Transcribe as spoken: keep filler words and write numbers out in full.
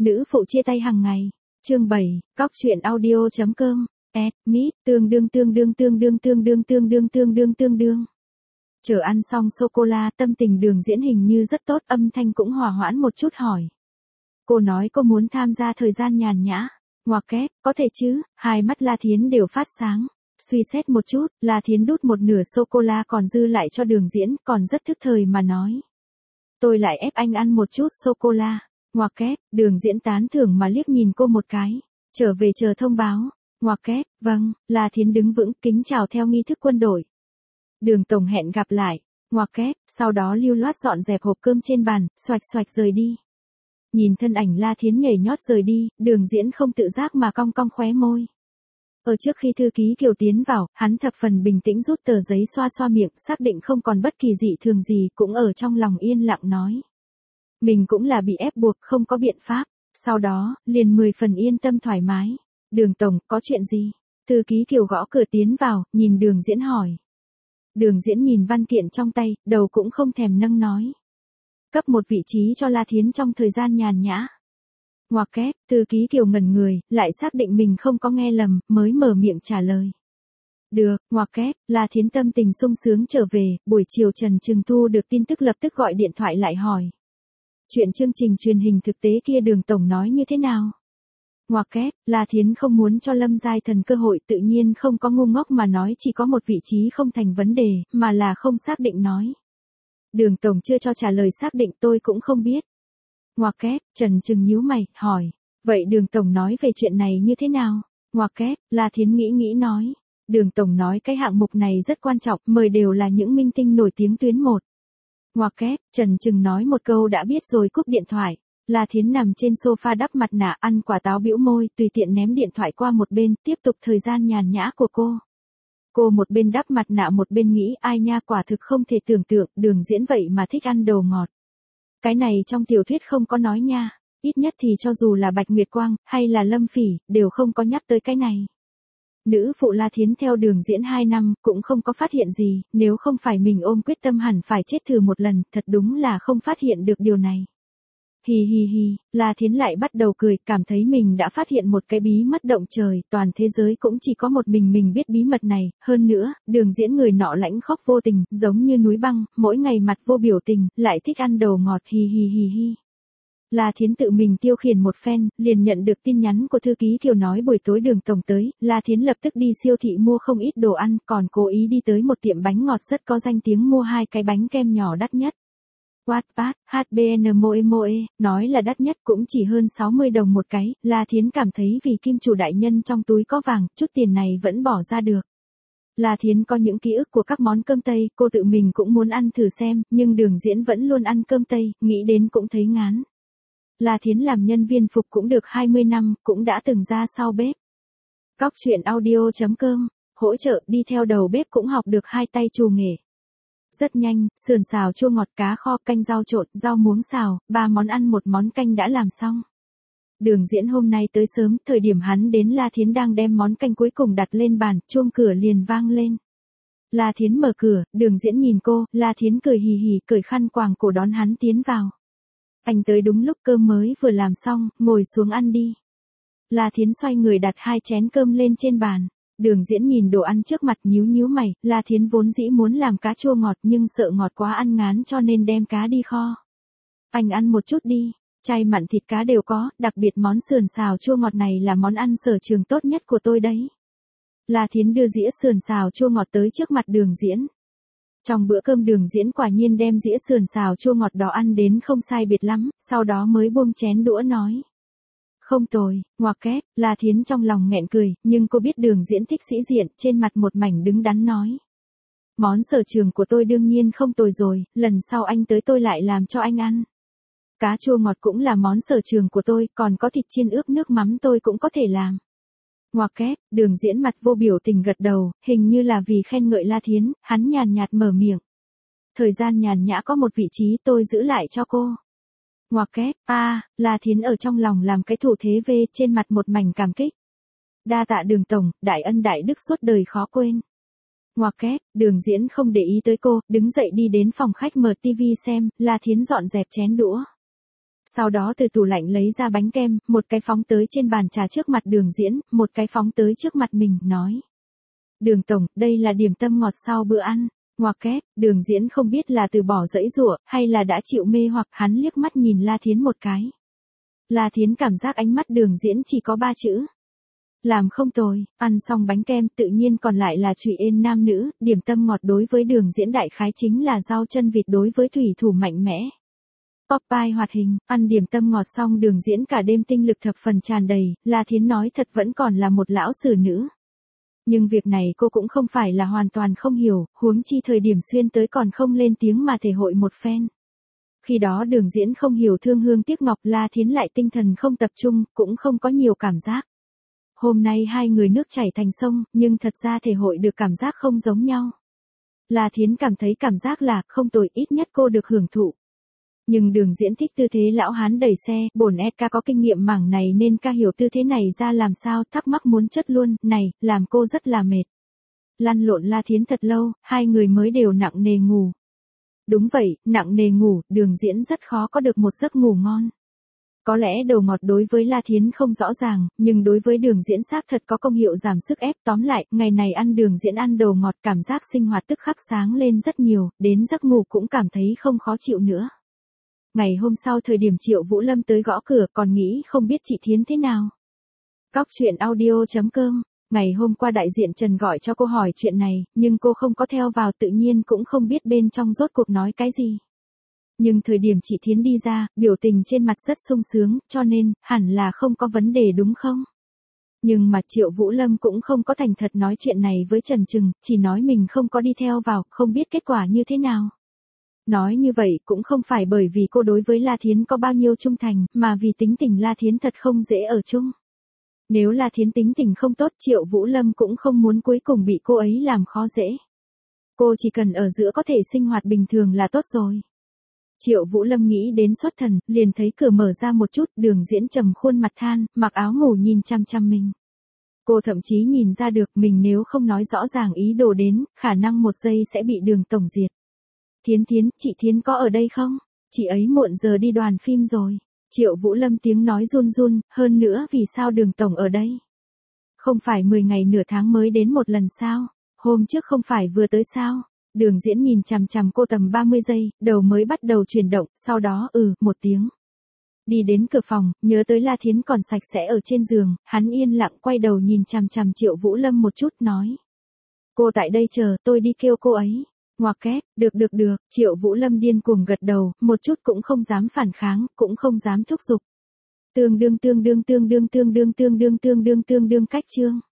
Nữ phụ chia tay hàng ngày. Chương bảy, cóc truyện audio.com. Ad, mít, tương đương tương đương tương đương tương đương tương đương tương đương tương đương. Chờ ăn xong sô-cô-la, tâm tình Đường Diễn hình như rất tốt, âm thanh cũng hòa hoãn một chút hỏi. Cô nói cô muốn tham gia thời gian nhàn nhã. Ngoặc kép, có thể chứ, hai mắt La Thiến đều phát sáng. Suy xét một chút, La Thiến đút một nửa sô-cô-la còn dư lại cho Đường Diễn, còn rất thức thời mà nói. Tôi lại ép anh ăn một chút sô-cô-la. Ngoặc kép, Đường Diễn tán thưởng mà liếc nhìn cô một cái. Trở về chờ thông báo. Ngoặc kép, vâng, La Thiến đứng vững, kính chào theo nghi thức quân đội. Đường tổng hẹn gặp lại. Ngoặc kép, sau đó lưu loát dọn dẹp hộp cơm trên bàn, xoạch xoạch rời đi. Nhìn thân ảnh La Thiến nhảy nhót rời đi, Đường Diễn không tự giác mà cong cong khóe môi. Ở trước khi thư ký Kiều tiến vào, hắn thập phần bình tĩnh rút tờ giấy xoa xoa miệng, xác định không còn bất kỳ dị thường gì, cũng ở trong lòng yên lặng nói. Mình cũng là bị ép buộc, không có biện pháp. Sau đó, liền mười phần yên tâm thoải mái. Đường tổng, có chuyện gì? Thư ký Kiều gõ cửa tiến vào, nhìn Đường Diễn hỏi. Đường Diễn nhìn văn kiện trong tay, đầu cũng không thèm nâng nói. Cấp một vị trí cho La Thiến trong thời gian nhàn nhã. Ngoặc kép, thư ký Kiều ngẩn người, lại xác định mình không có nghe lầm, mới mở miệng trả lời. Được, ngoặc kép, La Thiến tâm tình sung sướng trở về, buổi chiều Trần Trừng thu được tin tức lập tức gọi điện thoại lại hỏi. Chuyện chương trình truyền hình thực tế kia Đường tổng nói như thế nào? Ngoặc kép, La Thiến không muốn cho Lâm Giai Thần cơ hội, tự nhiên không có ngu ngốc mà nói chỉ có một vị trí không thành vấn đề, mà là không xác định nói. Đường tổng chưa cho trả lời xác định, tôi cũng không biết. Ngoặc kép, Trần Trừng nhíu mày, hỏi. Vậy Đường tổng nói về chuyện này như thế nào? Ngoặc kép, La Thiến nghĩ nghĩ nói. Đường tổng nói cái hạng mục này rất quan trọng, mời đều là những minh tinh nổi tiếng tuyến một. Ngoặc kép, Trần Trừng nói một câu đã biết rồi cúp điện thoại. La Thiến nằm trên sofa đắp mặt nạ ăn quả táo bĩu môi, tùy tiện ném điện thoại qua một bên, tiếp tục thời gian nhàn nhã của cô. Cô một bên đắp mặt nạ một bên nghĩ ai nha, quả thực không thể tưởng tượng, Đường Diễn vậy mà thích ăn đồ ngọt. Cái này trong tiểu thuyết không có nói nha, ít nhất thì cho dù là Bạch Nguyệt Quang, hay là Lâm Phỉ, đều không có nhắc tới cái này. Nữ phụ La Thiến theo Đường Diễn hai năm, cũng không có phát hiện gì, nếu không phải mình ôm quyết tâm hẳn phải chết thử một lần, thật đúng là không phát hiện được điều này. Hì hì hì, La Thiến lại bắt đầu cười, cảm thấy mình đã phát hiện một cái bí mật động trời, toàn thế giới cũng chỉ có một mình mình biết bí mật này, hơn nữa, Đường Diễn người nọ lãnh khóc vô tình, giống như núi băng, mỗi ngày mặt vô biểu tình, lại thích ăn đồ ngọt, hì hì hì hì. La Thiến tự mình tiêu khiển một phen, liền nhận được tin nhắn của thư ký Kiều nói buổi tối Đường tổng tới, La Thiến lập tức đi siêu thị mua không ít đồ ăn, còn cố ý đi tới một tiệm bánh ngọt rất có danh tiếng mua hai cái bánh kem nhỏ đắt nhất. Wattpad, hát bê en Moe Moe, nói là đắt nhất cũng chỉ hơn sáu mươi đồng một cái, La Thiến cảm thấy vì kim chủ đại nhân trong túi có vàng, chút tiền này vẫn bỏ ra được. La Thiến có những ký ức của các món cơm Tây, cô tự mình cũng muốn ăn thử xem, nhưng Đường Diễn vẫn luôn ăn cơm Tây, nghĩ đến cũng thấy ngán. La Thiến làm nhân viên phục cũng được hai mươi năm, cũng đã từng ra sau bếp. Cóc truyện audio.com, hỗ trợ đi theo đầu bếp cũng học được hai tay trù nghề. Rất nhanh, sườn xào chua ngọt, cá kho, canh rau trộn, rau muống xào, ba món ăn một món canh đã làm xong. Đường Diễn hôm nay tới sớm, thời điểm hắn đến La Thiến đang đem món canh cuối cùng đặt lên bàn, chuông cửa liền vang lên. La Thiến mở cửa, Đường Diễn nhìn cô, La Thiến cười hì hì, cởi khăn quàng cổ đón hắn tiến vào. Anh tới đúng lúc, cơm mới vừa làm xong, ngồi xuống ăn đi. La Thiến xoay người đặt hai chén cơm lên trên bàn. Đường Diễn nhìn đồ ăn trước mặt nhíu nhíu mày, La Thiến vốn dĩ muốn làm cá chua ngọt nhưng sợ ngọt quá ăn ngán cho nên đem cá đi kho. Anh ăn một chút đi, chay mặn thịt cá đều có, đặc biệt món sườn xào chua ngọt này là món ăn sở trường tốt nhất của tôi đấy. La Thiến đưa dĩa sườn xào chua ngọt tới trước mặt Đường Diễn. Trong bữa cơm Đường Diễn quả nhiên đem dĩa sườn xào chua ngọt đó ăn đến không sai biệt lắm, sau đó mới buông chén đũa nói. Không tồi, ngoặc kép, La Thiến trong lòng nghẹn cười, nhưng cô biết Đường Diễn thích sĩ diện, trên mặt một mảnh đứng đắn nói. Món sở trường của tôi đương nhiên không tồi rồi, lần sau anh tới tôi lại làm cho anh ăn. Cá chua ngọt cũng là món sở trường của tôi, còn có thịt chiên ướp nước mắm tôi cũng có thể làm. Ngoặc kép, Đường Diễn mặt vô biểu tình gật đầu, hình như là vì khen ngợi La Thiến, hắn nhàn nhạt mở miệng. Thời gian nhàn nhã có một vị trí tôi giữ lại cho cô. Ngoặc kép, a, à, La Thiến ở trong lòng làm cái thủ thế V, trên mặt một mảnh cảm kích. Đa tạ Đường tổng, đại ân đại đức suốt đời khó quên. Ngoặc kép, Đường Diễn không để ý tới cô, đứng dậy đi đến phòng khách mở tivi xem, La Thiến dọn dẹp chén đũa. Sau đó từ tủ lạnh lấy ra bánh kem, một cái phóng tới trên bàn trà trước mặt Đường Diễn, một cái phóng tới trước mặt mình, nói. Đường tổng, đây là điểm tâm ngọt sau bữa ăn. Ngoặc kép, Đường Diễn không biết là từ bỏ dãy dụa, hay là đã chịu mê hoặc hắn liếc mắt nhìn La Thiến một cái. La Thiến cảm giác ánh mắt Đường Diễn chỉ có ba chữ. Làm không tồi, ăn xong bánh kem tự nhiên còn lại là trụy ên nam nữ, điểm tâm ngọt đối với Đường Diễn đại khái chính là rau chân vịt đối với thủy thủ mạnh mẽ. Popeye hoạt hình, ăn điểm tâm ngọt xong Đường Diễn cả đêm tinh lực thập phần tràn đầy, La Thiến nói thật vẫn còn là một lão sử nữ. Nhưng việc này cô cũng không phải là hoàn toàn không hiểu, huống chi thời điểm xuyên tới còn không lên tiếng mà thể hội một phen. Khi đó Đường Diễn không hiểu thương hương tiếc ngọc, La Thiến lại tinh thần không tập trung, cũng không có nhiều cảm giác. Hôm nay hai người nước chảy thành sông, nhưng thật ra thể hội được cảm giác không giống nhau. La Thiến cảm thấy cảm giác là không tồi, ít nhất cô được hưởng thụ. Nhưng Đường Diễn thích tư thế lão hán đẩy xe, bổn ét ca có kinh nghiệm mảng này nên ca hiểu tư thế này ra làm sao, thắc mắc muốn chất luôn, này, làm cô rất là mệt. Lăn lộn La Thiến thật lâu, hai người mới đều nặng nề ngủ. Đúng vậy, nặng nề ngủ, Đường Diễn rất khó có được một giấc ngủ ngon. Có lẽ đồ ngọt đối với La Thiến không rõ ràng, nhưng đối với Đường Diễn xác thật có công hiệu giảm sức ép. Tóm lại, ngày này ăn Đường Diễn ăn đồ ngọt cảm giác sinh hoạt tức khắc sáng lên rất nhiều, đến giấc ngủ cũng cảm thấy không khó chịu nữa. Ngày hôm sau thời điểm Triệu Vũ Lâm tới gõ cửa còn nghĩ không biết chị Thiến thế nào. Cóc truyện audio chấm com. Ngày hôm qua đại diện Trần gọi cho cô hỏi chuyện này, nhưng cô không có theo vào tự nhiên cũng không biết bên trong rốt cuộc nói cái gì. Nhưng thời điểm chị Thiến đi ra, biểu tình trên mặt rất sung sướng, cho nên, hẳn là không có vấn đề đúng không? Nhưng mà Triệu Vũ Lâm cũng không có thành thật nói chuyện này với Trần Trừng, chỉ nói mình không có đi theo vào, không biết kết quả như thế nào. Nói như vậy cũng không phải bởi vì cô đối với La Thiến có bao nhiêu trung thành, mà vì tính tình La Thiến thật không dễ ở chung. Nếu La Thiến tính tình không tốt, Triệu Vũ Lâm cũng không muốn cuối cùng bị cô ấy làm khó dễ. Cô chỉ cần ở giữa có thể sinh hoạt bình thường là tốt rồi. Triệu Vũ Lâm nghĩ đến xuất thần, liền thấy cửa mở ra một chút, Đường Diễn trầm khuôn mặt than, mặc áo ngủ nhìn chăm chăm mình. Cô thậm chí nhìn ra được mình nếu không nói rõ ràng ý đồ đến, khả năng một giây sẽ bị Đường tổng diệt. Thiến Thiến, chị Thiến có ở đây không? Chị ấy muộn giờ đi đoàn phim rồi. Triệu Vũ Lâm tiếng nói run run, hơn nữa vì sao Đường tổng ở đây? Không phải mười ngày nửa tháng mới đến một lần sao? Hôm trước không phải vừa tới sao? Đường Diễn nhìn chằm chằm cô tầm ba mươi giây, đầu mới bắt đầu chuyển động, sau đó ừ, một tiếng. Đi đến cửa phòng, nhớ tới La Thiến còn sạch sẽ ở trên giường, hắn yên lặng quay đầu nhìn chằm chằm Triệu Vũ Lâm một chút nói. Cô tại đây chờ, tôi đi kêu cô ấy. Ngoặc kép, được được được, Triệu Vũ Lâm điên cuồng gật đầu, một chút cũng không dám phản kháng, cũng không dám thúc giục. Tương đương tương đương tương đương tương đương tương đương tương đương tương đương cách chương.